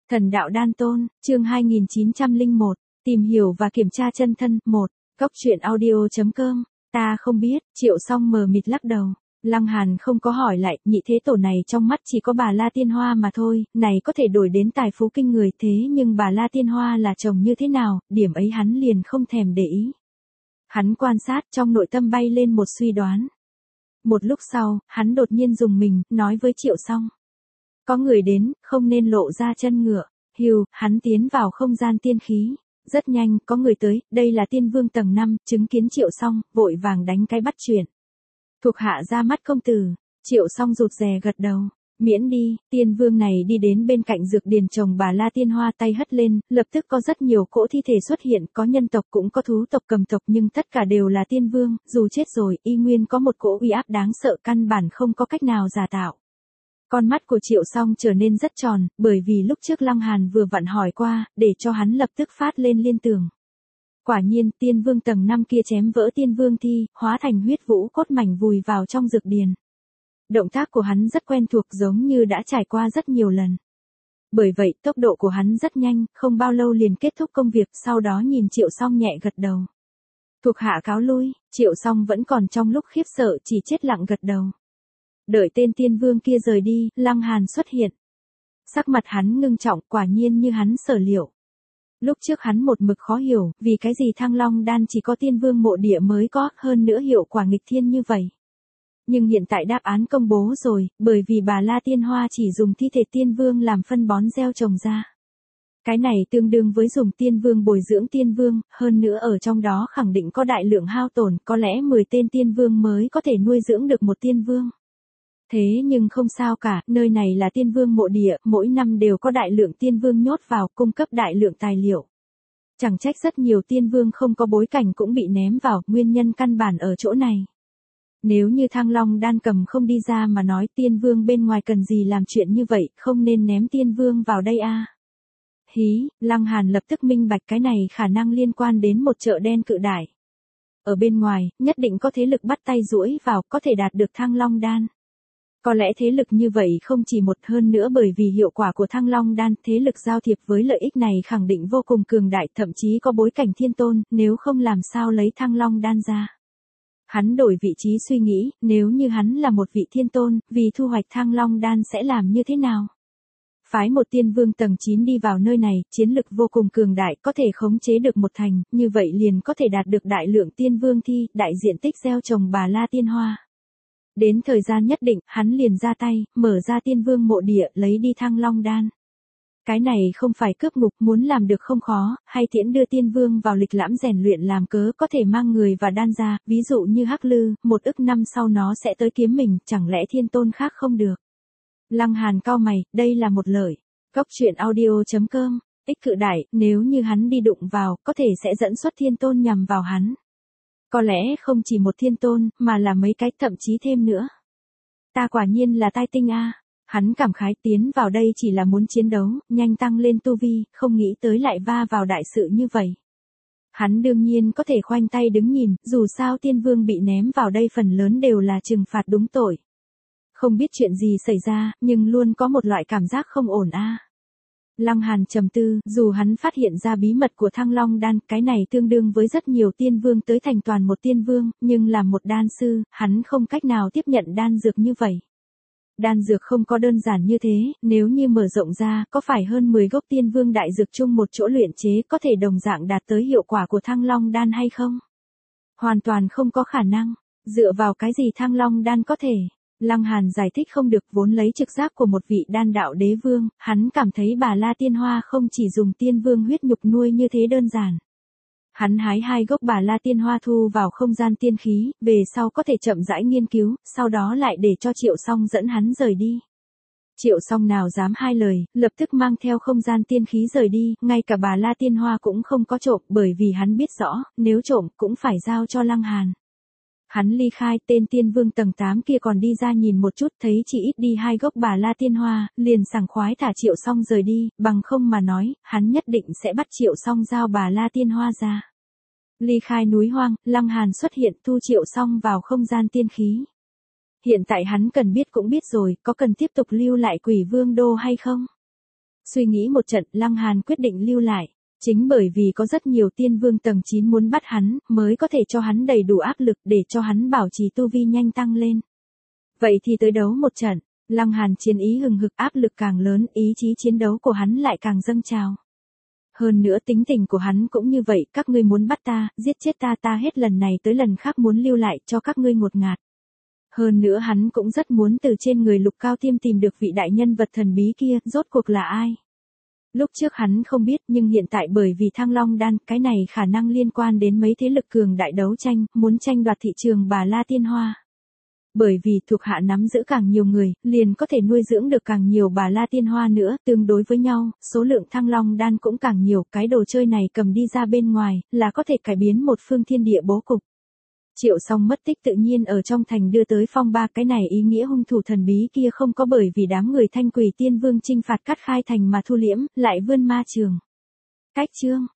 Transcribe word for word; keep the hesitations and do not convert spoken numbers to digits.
Thần đạo đan tôn, chương hai nghìn chín trăm lẻ một, tìm hiểu và kiểm tra chân thân, một, Cốc truyện audio chấm com, ta không biết, Triệu Song mờ mịt lắc đầu. Lăng Hàn không có hỏi lại, nhị thế tổ này trong mắt chỉ có bà La Tiên Hoa mà thôi, này có thể đổi đến tài phú kinh người thế nhưng bà La Tiên Hoa là chồng như thế nào, điểm ấy hắn liền không thèm để ý. Hắn quan sát trong nội tâm bay lên một suy đoán. Một lúc sau, hắn đột nhiên dùng mình, nói với Triệu Song. Có người đến, không nên lộ ra chân ngựa. Hưu, hắn tiến vào không gian tiên khí. Rất nhanh, có người tới, đây là tiên vương tầng năm, chứng kiến Triệu Song, vội vàng đánh cái bắt chuyện. Thuộc hạ ra mắt công tử, Triệu Song rụt rè gật đầu. Miễn đi, tiên vương này đi đến bên cạnh dược điền chồng bà La Tiên Hoa tay hất lên, lập tức có rất nhiều cỗ thi thể xuất hiện, có nhân tộc cũng có thú tộc cầm tộc nhưng tất cả đều là tiên vương, dù chết rồi, y nguyên có một cỗ uy áp đáng sợ căn bản không có cách nào giả tạo. Con mắt của Triệu Song trở nên rất tròn, bởi vì lúc trước Lăng Hàn vừa vặn hỏi qua, để cho hắn lập tức phát lên liên tưởng. Quả nhiên, tiên vương tầng năm kia chém vỡ tiên vương thi, hóa thành huyết vũ cốt mảnh vùi vào trong dược điền. Động tác của hắn rất quen thuộc giống như đã trải qua rất nhiều lần. Bởi vậy, tốc độ của hắn rất nhanh, không bao lâu liền kết thúc công việc, sau đó nhìn Triệu Song nhẹ gật đầu. Thuộc hạ cáo lui, Triệu Song vẫn còn trong lúc khiếp sợ chỉ chết lặng gật đầu. Đợi tên tiên vương kia rời đi, Lăng Hàn xuất hiện. Sắc mặt hắn ngưng trọng, quả nhiên như hắn sở liệu. Lúc trước hắn một mực khó hiểu, vì cái gì Thăng Long đan chỉ có tiên vương mộ địa mới có, hơn nữa hiệu quả nghịch thiên như vậy. Nhưng hiện tại đáp án công bố rồi, bởi vì bà La Tiên Hoa chỉ dùng thi thể tiên vương làm phân bón gieo trồng ra. Cái này tương đương với dùng tiên vương bồi dưỡng tiên vương, hơn nữa ở trong đó khẳng định có đại lượng hao tổn, có lẽ mười tên tiên vương mới có thể nuôi dưỡng được một tiên vương. Thế nhưng không sao cả, nơi này là tiên vương mộ địa, mỗi năm đều có đại lượng tiên vương nhốt vào, cung cấp đại lượng tài liệu. Chẳng trách rất nhiều tiên vương không có bối cảnh cũng bị ném vào, nguyên nhân căn bản ở chỗ này. Nếu như Thăng Long đan cầm không đi ra mà nói tiên vương bên ngoài cần gì làm chuyện như vậy, không nên ném tiên vương vào đây a. À. Hí, Lăng Hàn lập tức minh bạch cái này khả năng liên quan đến một chợ đen cự đại. Ở bên ngoài, nhất định có thế lực bắt tay duỗi vào, có thể đạt được Thăng Long đan. Có lẽ thế lực như vậy không chỉ một hơn nữa bởi vì hiệu quả của Thăng Long đan, thế lực giao thiệp với lợi ích này khẳng định vô cùng cường đại, thậm chí có bối cảnh thiên tôn, nếu không làm sao lấy Thăng Long đan ra. Hắn đổi vị trí suy nghĩ, nếu như hắn là một vị thiên tôn, vì thu hoạch Thăng Long đan sẽ làm như thế nào? Phái một tiên vương tầng chín đi vào nơi này, chiến lực vô cùng cường đại, có thể khống chế được một thành, như vậy liền có thể đạt được đại lượng tiên vương thi, đại diện tích gieo trồng bà La Tiên Hoa. Đến thời gian nhất định, hắn liền ra tay, mở ra tiên vương mộ địa, lấy đi Thăng Long đan. Cái này không phải cướp ngục, muốn làm được không khó, hay tiễn đưa tiên vương vào lịch lãm rèn luyện làm cớ có thể mang người và đan ra, ví dụ như Hắc Lư, một ức năm sau nó sẽ tới kiếm mình, chẳng lẽ thiên tôn khác không được. Lăng Hàn cau mày, đây là một lời. Cốc truyện audio chấm com, ích cự đại, nếu như hắn đi đụng vào, có thể sẽ dẫn xuất thiên tôn nhằm vào hắn. Có lẽ không chỉ một thiên tôn, mà là mấy cái thậm chí thêm nữa. Ta quả nhiên là tai tinh a. Hắn cảm khái tiến vào đây chỉ là muốn chiến đấu, nhanh tăng lên tu vi, không nghĩ tới lại va vào đại sự như vậy. Hắn đương nhiên có thể khoanh tay đứng nhìn, dù sao tiên vương bị ném vào đây phần lớn đều là trừng phạt đúng tội. Không biết chuyện gì xảy ra, nhưng luôn có một loại cảm giác không ổn a. Lăng Hàn trầm tư, dù hắn phát hiện ra bí mật của Thăng Long đan, cái này tương đương với rất nhiều tiên vương tới thành toàn một tiên vương, nhưng làm một đan sư, hắn không cách nào tiếp nhận đan dược như vậy. Đan dược không có đơn giản như thế, nếu như mở rộng ra, có phải hơn mười gốc tiên vương đại dược chung một chỗ luyện chế có thể đồng dạng đạt tới hiệu quả của Thăng Long đan hay không? Hoàn toàn không có khả năng. Dựa vào cái gì Thăng Long đan có thể? Lăng Hàn giải thích không được, vốn lấy trực giác của một vị đan đạo đế vương, hắn cảm thấy bà La Tiên Hoa không chỉ dùng tiên vương huyết nhục nuôi như thế đơn giản. Hắn hái hai gốc bà La Tiên Hoa thu vào không gian tiên khí, về sau có thể chậm rãi nghiên cứu, sau đó lại để cho Triệu Song dẫn hắn rời đi. Triệu Song nào dám hai lời, lập tức mang theo không gian tiên khí rời đi, ngay cả bà La Tiên Hoa cũng không có trộm, bởi vì hắn biết rõ, nếu trộm cũng phải giao cho Lăng Hàn. Hắn ly khai, tên tiên vương tầng tám kia còn đi ra nhìn một chút, thấy chỉ ít đi hai gốc bà La Tiên Hoa, liền sảng khoái thả Triệu Song rời đi, bằng không mà nói, hắn nhất định sẽ bắt Triệu Song giao bà La Tiên Hoa ra. Ly khai núi hoang, Lăng Hàn xuất hiện, thu Triệu Song vào không gian tiên khí. Hiện tại hắn cần biết cũng biết rồi, có cần tiếp tục lưu lại Quỷ Vương Đô hay không? Suy nghĩ một trận, Lăng Hàn quyết định lưu lại. Chính bởi vì có rất nhiều tiên vương tầng chín muốn bắt hắn, mới có thể cho hắn đầy đủ áp lực để cho hắn bảo trì tu vi nhanh tăng lên. Vậy thì tới đấu một trận, Lăng Hàn chiến ý hừng hực, áp lực càng lớn, ý chí chiến đấu của hắn lại càng dâng trào. Hơn nữa tính tình của hắn cũng như vậy, các ngươi muốn bắt ta, giết chết ta, ta hết lần này tới lần khác muốn lưu lại cho các ngươi ngột ngạt. Hơn nữa hắn cũng rất muốn từ trên người Lục Cao Tiêm tìm được vị đại nhân vật thần bí kia, rốt cuộc là ai. Lúc trước hắn không biết, nhưng hiện tại bởi vì Thăng Long Đan, cái này khả năng liên quan đến mấy thế lực cường đại đấu tranh, muốn tranh đoạt thị trường Bà La Tiên Hoa. Bởi vì thuộc hạ nắm giữ càng nhiều người, liền có thể nuôi dưỡng được càng nhiều Bà La Tiên Hoa nữa, tương đối với nhau, số lượng Thăng Long Đan cũng càng nhiều, cái đồ chơi này cầm đi ra bên ngoài, là có thể cải biến một phương thiên địa bố cục. Triệu Song mất tích tự nhiên ở trong thành đưa tới phong ba, cái này ý nghĩa hung thủ thần bí kia không có bởi vì đám người Thanh Quỷ Tiên Vương chinh phạt cắt khai thành mà thu liễm, lại vươn ma trường. Cách chương